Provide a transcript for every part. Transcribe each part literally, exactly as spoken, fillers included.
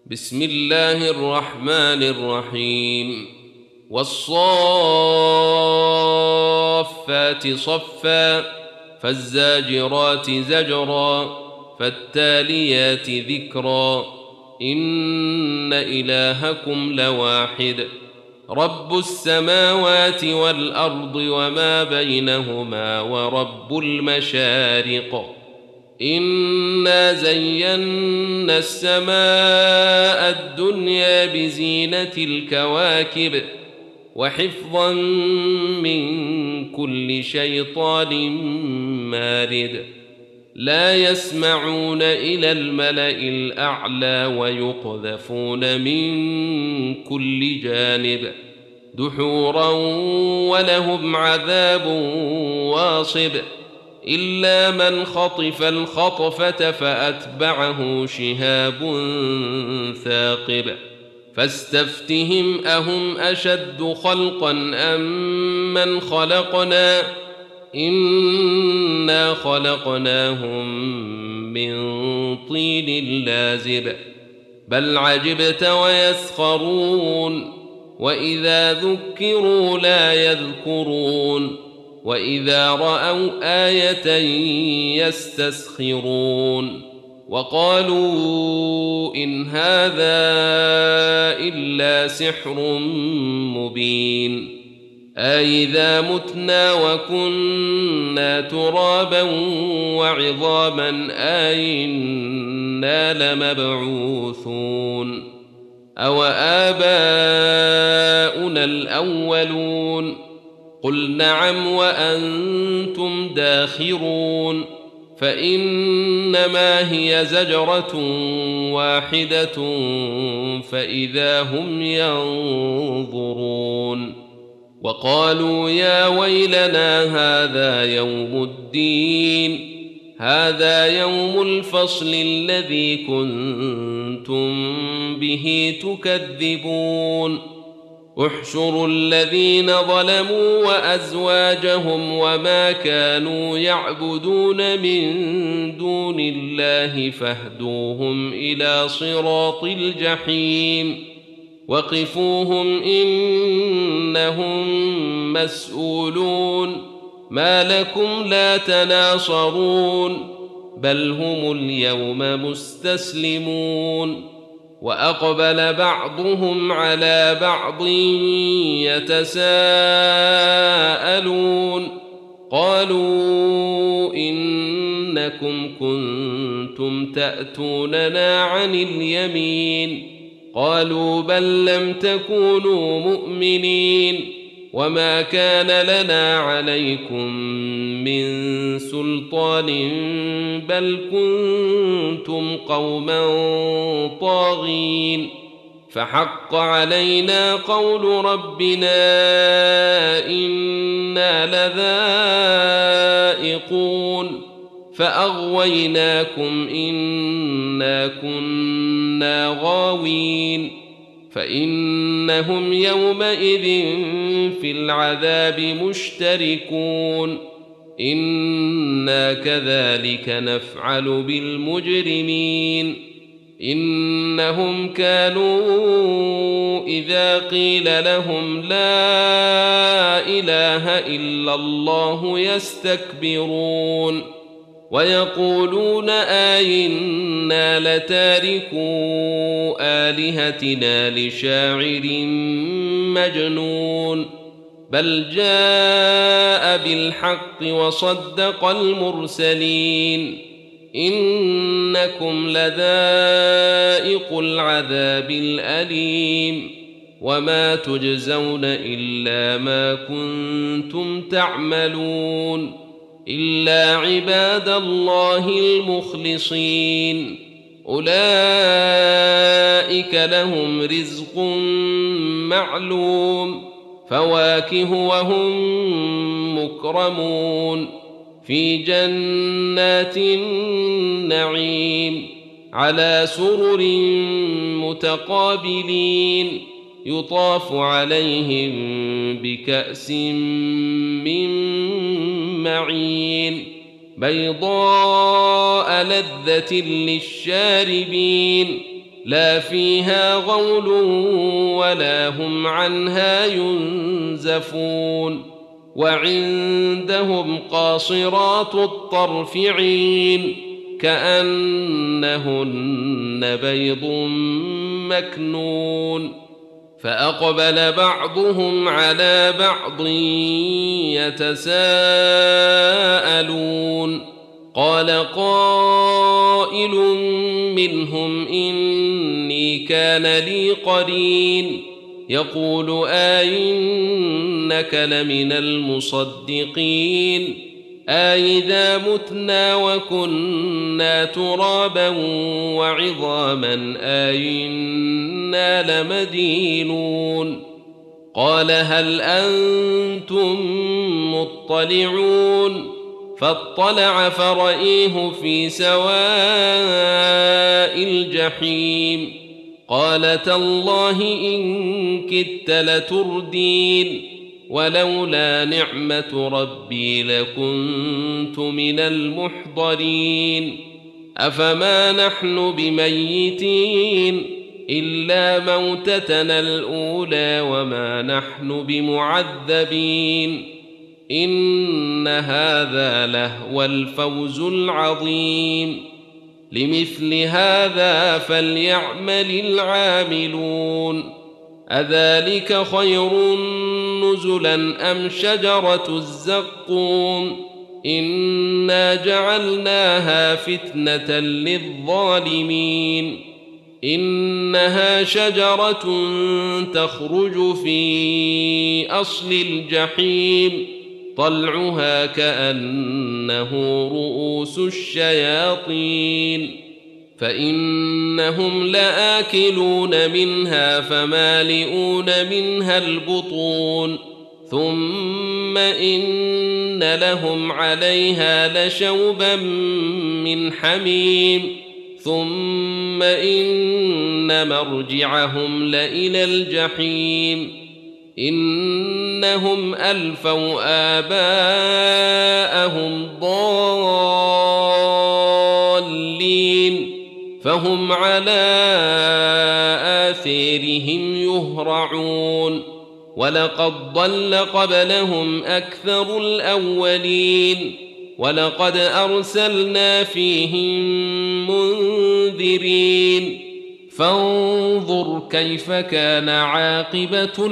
بسم الله الرحمن الرحيم والصافات صفا فالزاجرات زجرا فالتاليات ذكرا إن إلهكم لواحد رب السماوات والأرض وما بينهما ورب المشارق إنا زينا السماء الدنيا بزينة الكواكب وحفظا من كل شيطان مارد لا يسمعون إلى الملأ الأعلى ويقذفون من كل جانب دحورا ولهم عذاب واصب إلا من خطف الخطفة فأتبعه شهاب ثاقب فاستفتهم أهم أشد خلقا أم من خلقنا إنا خلقناهم من طين لازب بل عجبت ويسخرون وإذا ذكروا لا يذكرون وإذا رأوا آية يستسخرون وقالوا إن هذا إلا سحر مبين أإذا متنا وكنا ترابا وعظاما أإنا لمبعوثون أو آباؤنا الأولون قل نعم وأنتم داخرون فإنما هي زجرة واحدة فإذا هم ينظرون وقالوا يا ويلنا هذا يوم الدين هذا يوم الفصل الذي كنتم به تكذبون احشروا الذين ظلموا وأزواجهم وما كانوا يعبدون من دون الله فاهدوهم إلى صراط الجحيم وقفوهم إنهم مسؤولون ما لكم لا تناصرون بل هم اليوم مستسلمون وأقبل بعضهم على بعض يتساءلون قالوا إنكم كنتم تأتوننا عن اليمين قالوا بل لم تكونوا مؤمنين وما كان لنا عليكم من سلطان بل كنتم قوما طاغين فحق علينا قول ربنا إنا لذائقون فأغويناكم إنا كنا غاوين فإنهم يومئذ في العذاب مشتركون إنا كذلك نفعل بالمجرمين إنهم كانوا إذا قيل لهم لا إله إلا الله يستكبرون ويقولون آئنا لتاركو آلهتنا لشاعر مجنون بل جاء بالحق وصدق المرسلين إنكم لذائق العذاب الأليم وما تجزون إلا ما كنتم تعملون إلا عباد الله المخلصين أولئك لهم رزق معلوم فواكه وهم مكرمون في جنات النعيم على سرر متقابلين يطاف عليهم بكأس من معين بيضاء لذة للشاربين لا فيها غول ولا هم عنها ينزفون وعندهم قاصرات الطرف عين كأنهن بيض مكنون فأقبل بعضهم على بعض يتساءلون قال قائل منهم إني كان لي قرين يقول أئنك لمن المصدقين أئذا متنا وكنا ترابا وعظاما أئنا لمدينون قال هل أنتم مطلعون فاطلع فرأيه في سواء الجحيم قال تالله إن كدت لتردين ولولا نعمة ربي لكنت من المحضرين أفما نحن بميتين إلا موتتنا الأولى وما نحن بمعذبين إن هذا لهو الفوز العظيم لمثل هذا فليعمل العاملون أذلك خير نزلا أم شجرة الزقوم إنا جعلناها فتنة للظالمين إنها شجرة تخرج في أصل الجحيم طلعها كأنه رؤوس الشياطين فإنهم لآكلون منها فمالئون منها البطون ثم إن لهم عليها لشوبا من حميم ثم إن مرجعهم لإلى الجحيم إنهم ألفوا آباءهم ضالين فهم على آثارهم يهرعون ولقد ضل قبلهم أكثر الأولين ولقد أرسلنا فيهم منذرين فانظر كيف كان عاقبة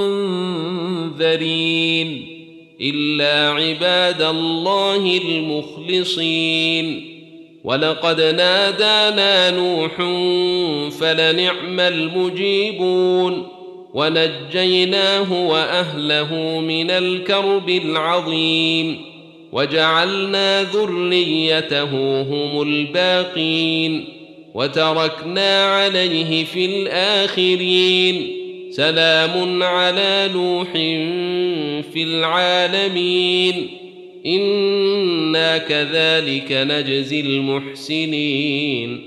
المنذرين إلا عباد الله المخلصين ولقد نادانا نوح فلنعم المجيبون ونجيناه وأهله من الكرب العظيم وجعلنا ذريته هم الباقين وتركنا عليه في الآخرين سلام على نوح في العالمين إنا كذلك نجزي المحسنين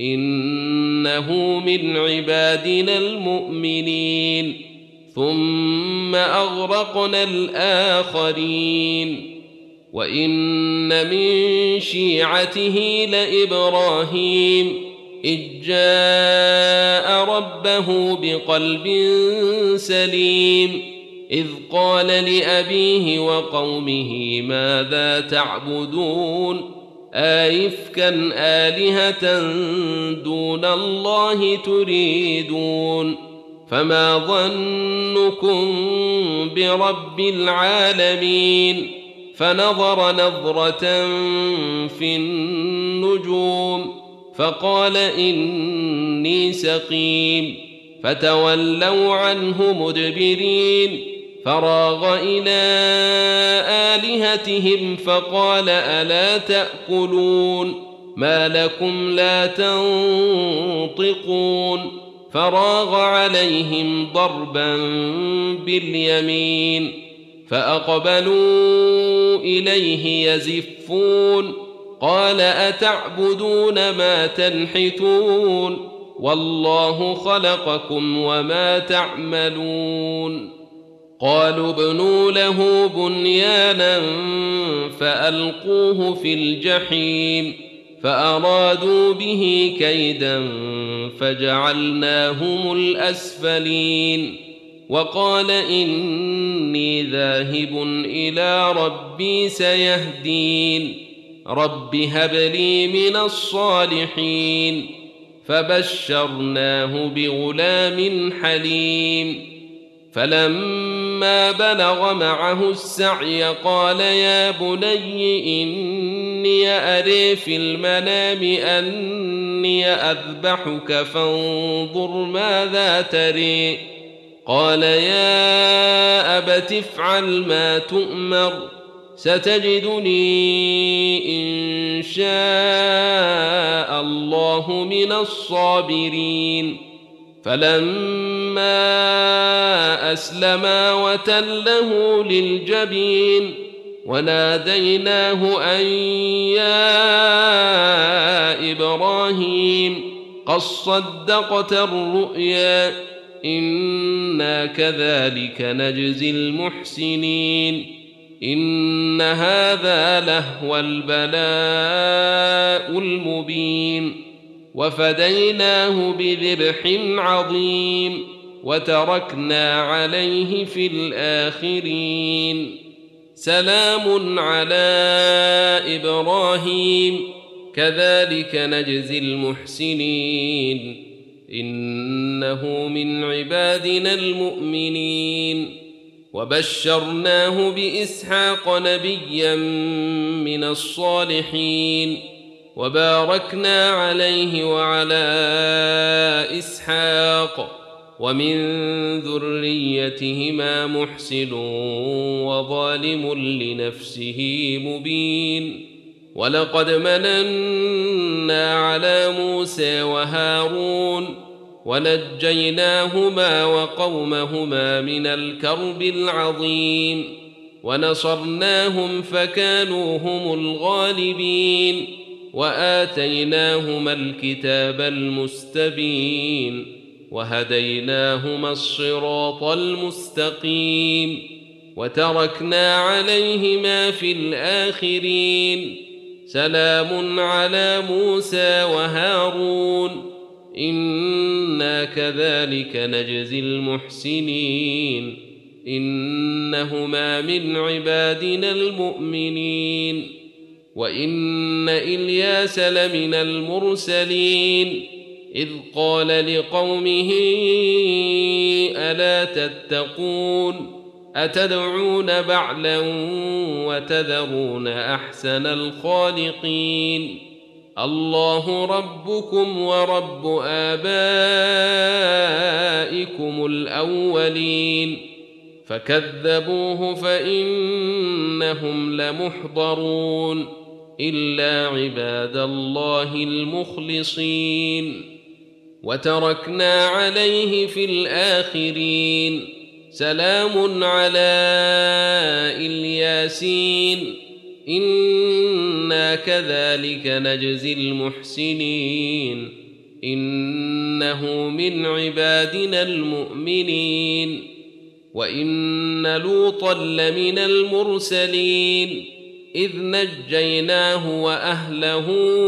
إنه من عبادنا المؤمنين ثم أغرقنا الآخرين وإن من شيعته لإبراهيم إذ جاء ربه بقلب سليم إذ قال لأبيه وقومه ماذا تعبدون أئفكا آلهة دون الله تريدون فما ظنكم برب العالمين فنظر نظرة في النجوم فقال إني سقيم فتولوا عنه مدبرين فراغ إلى آلهتهم فقال ألا تأكلون ما لكم لا تنطقون فراغ عليهم ضربا باليمين فأقبلوا إليه يزفون قال أتعبدون ما تنحتون والله خلقكم وما تعملون قالوا ابنوا له بنيانا فألقوه في الجحيم فأرادوا به كيدا فجعلناهم الأسفلين وقال إني ذاهب إلى ربي سيهدين رب هب لي من الصالحين فبشرناه بغلام حليم فلما بلغ معه السعي قال يا بني إني أري في المنام أني أذبحك فانظر ماذا تري قال يا أبت افعل ما تؤمر ستجدني إن شاء الله من الصابرين فلما أسلما وتله للجبين وناديناه أن يا إبراهيم قد صدقت الرؤيا إنا كذلك نجزي المحسنين إن هذا لهو البلاء المبين وفديناه بذبح عظيم وتركنا عليه في الآخرين سلام على إبراهيم كذلك نجزي المحسنين إنه من عبادنا المؤمنين وبشرناه بإسحاق نبيا من الصالحين وباركنا عليه وعلى إسحاق ومن ذريتهما محسن وظالم لنفسه مبين ولقد مننا على موسى وهارون ونجيناهما وقومهما من الكرب العظيم ونصرناهم فكانوا هم الغالبين وآتيناهما الكتاب المستبين وهديناهما الصراط المستقيم وتركنا عليهما في الآخرين سلام على موسى وهارون إنا كذلك نجزي المحسنين إنهما من عبادنا المؤمنين وإن إلياس لمن المرسلين إذ قال لقومه ألا تتقون أتدعون بعلا وتذرون أحسن الخالقين الله ربكم ورب آبائكم الأولين فكذبوه فإنهم لمحضرون إلا عباد الله المخلصين وتركنا عليه في الآخرين سلام على الياسين إنا كذلك نجزي المحسنين إنه من عبادنا المؤمنين وإن لوطا لمن المرسلين إذ نجيناه وأهله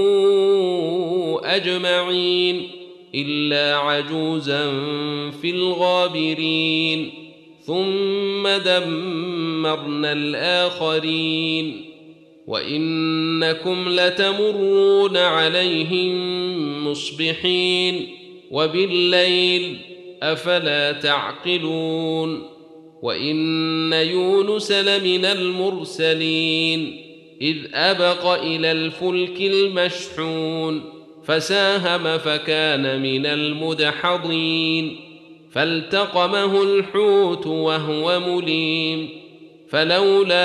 أجمعين إلا عجوزا في الغابرين ثم دمرنا الآخرين وإنكم لتمرون عليهم مصبحين وبالليل أفلا تعقلون وإن يونس لمن المرسلين إذ أبق إلى الفلك المشحون فساهم فكان من المدحضين فالتقمه الحوت وهو مليم فلولا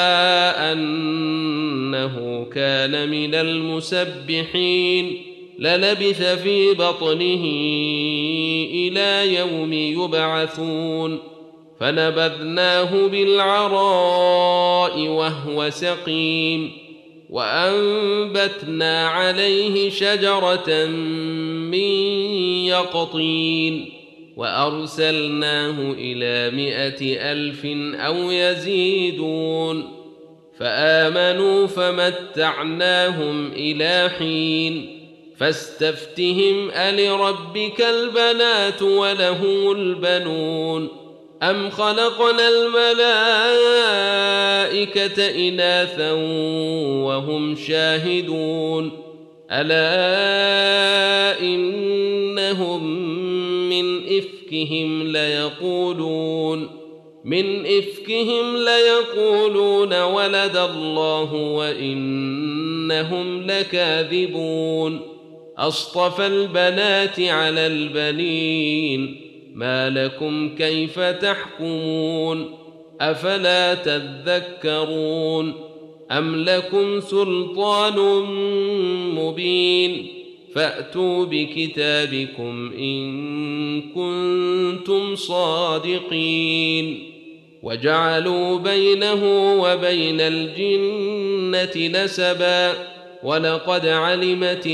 أنه كان من المسبحين للبث في بطنه إلى يوم يبعثون فنبذناه بالعراء وهو سقيم وأنبتنا عليه شجرة من يقطين وأرسلناه إلى مائة ألف أو يزيدون فآمنوا فمتعناهم إلى حين فاستفتهم ألربك البنات وله البنون أم خلقنا الملائكة إناثا وهم شاهدون ألا إنهم من إفكهم ليقولون من إفكهم ليقولون ولد الله وإنهم لكاذبون أصطفى البنات على البنين ما لكم كيف تحكمون أفلا تذكرون أم لكم سلطان مبين فأتوا بكتابكم إن كنتم صادقين وجعلوا بينه وبين الجنة نسبا ولقد علمت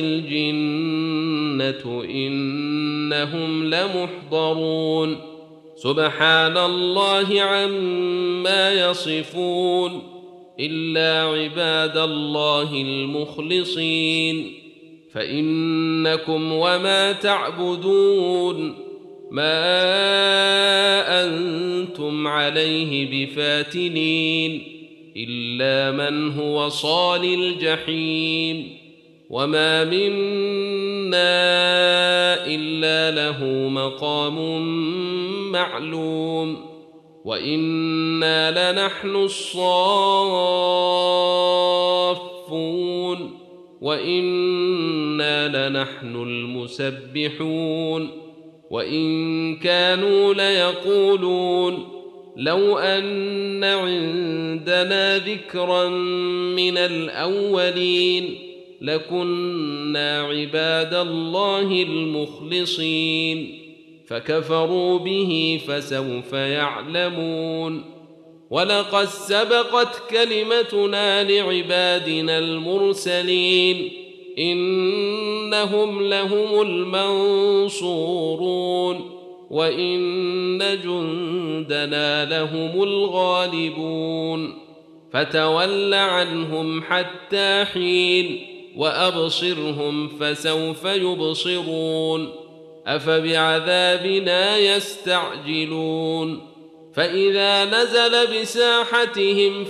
الجنة إنهم لمحضرون سبحان الله عما يصفون إلا عباد الله المخلصين فإنكم وما تعبدون ما أنتم عليه بفاتنين إلا من هو صال الجحيم وما منا إلا له مقام معلوم وإنا لنحن الصافون وإنا لنحن المسبحون وإن كانوا ليقولون لو أن عندنا ذكرا من الأولين لكنا عباد الله المخلصين فكفروا به فسوف يعلمون ولقد سبقت كلمتنا لعبادنا المرسلين إنهم لهم المنصورون وإن جندنا لهم الغالبون فتول عنهم حتى حين وأبصرهم فسوف يبصرون أفبعذابنا يستعجلون فإذا نزل بساحتهم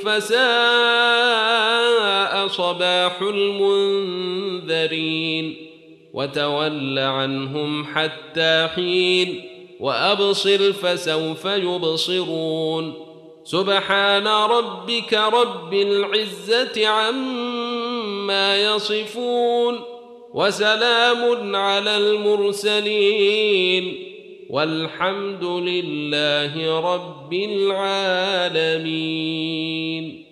فساء صباح المنذرين وتول عنهم حتى حين وأبصر فسوف يبصرون سبحان ربك رب العزة عما يصفون وسلام على المرسلين والحمد لله رب العالمين.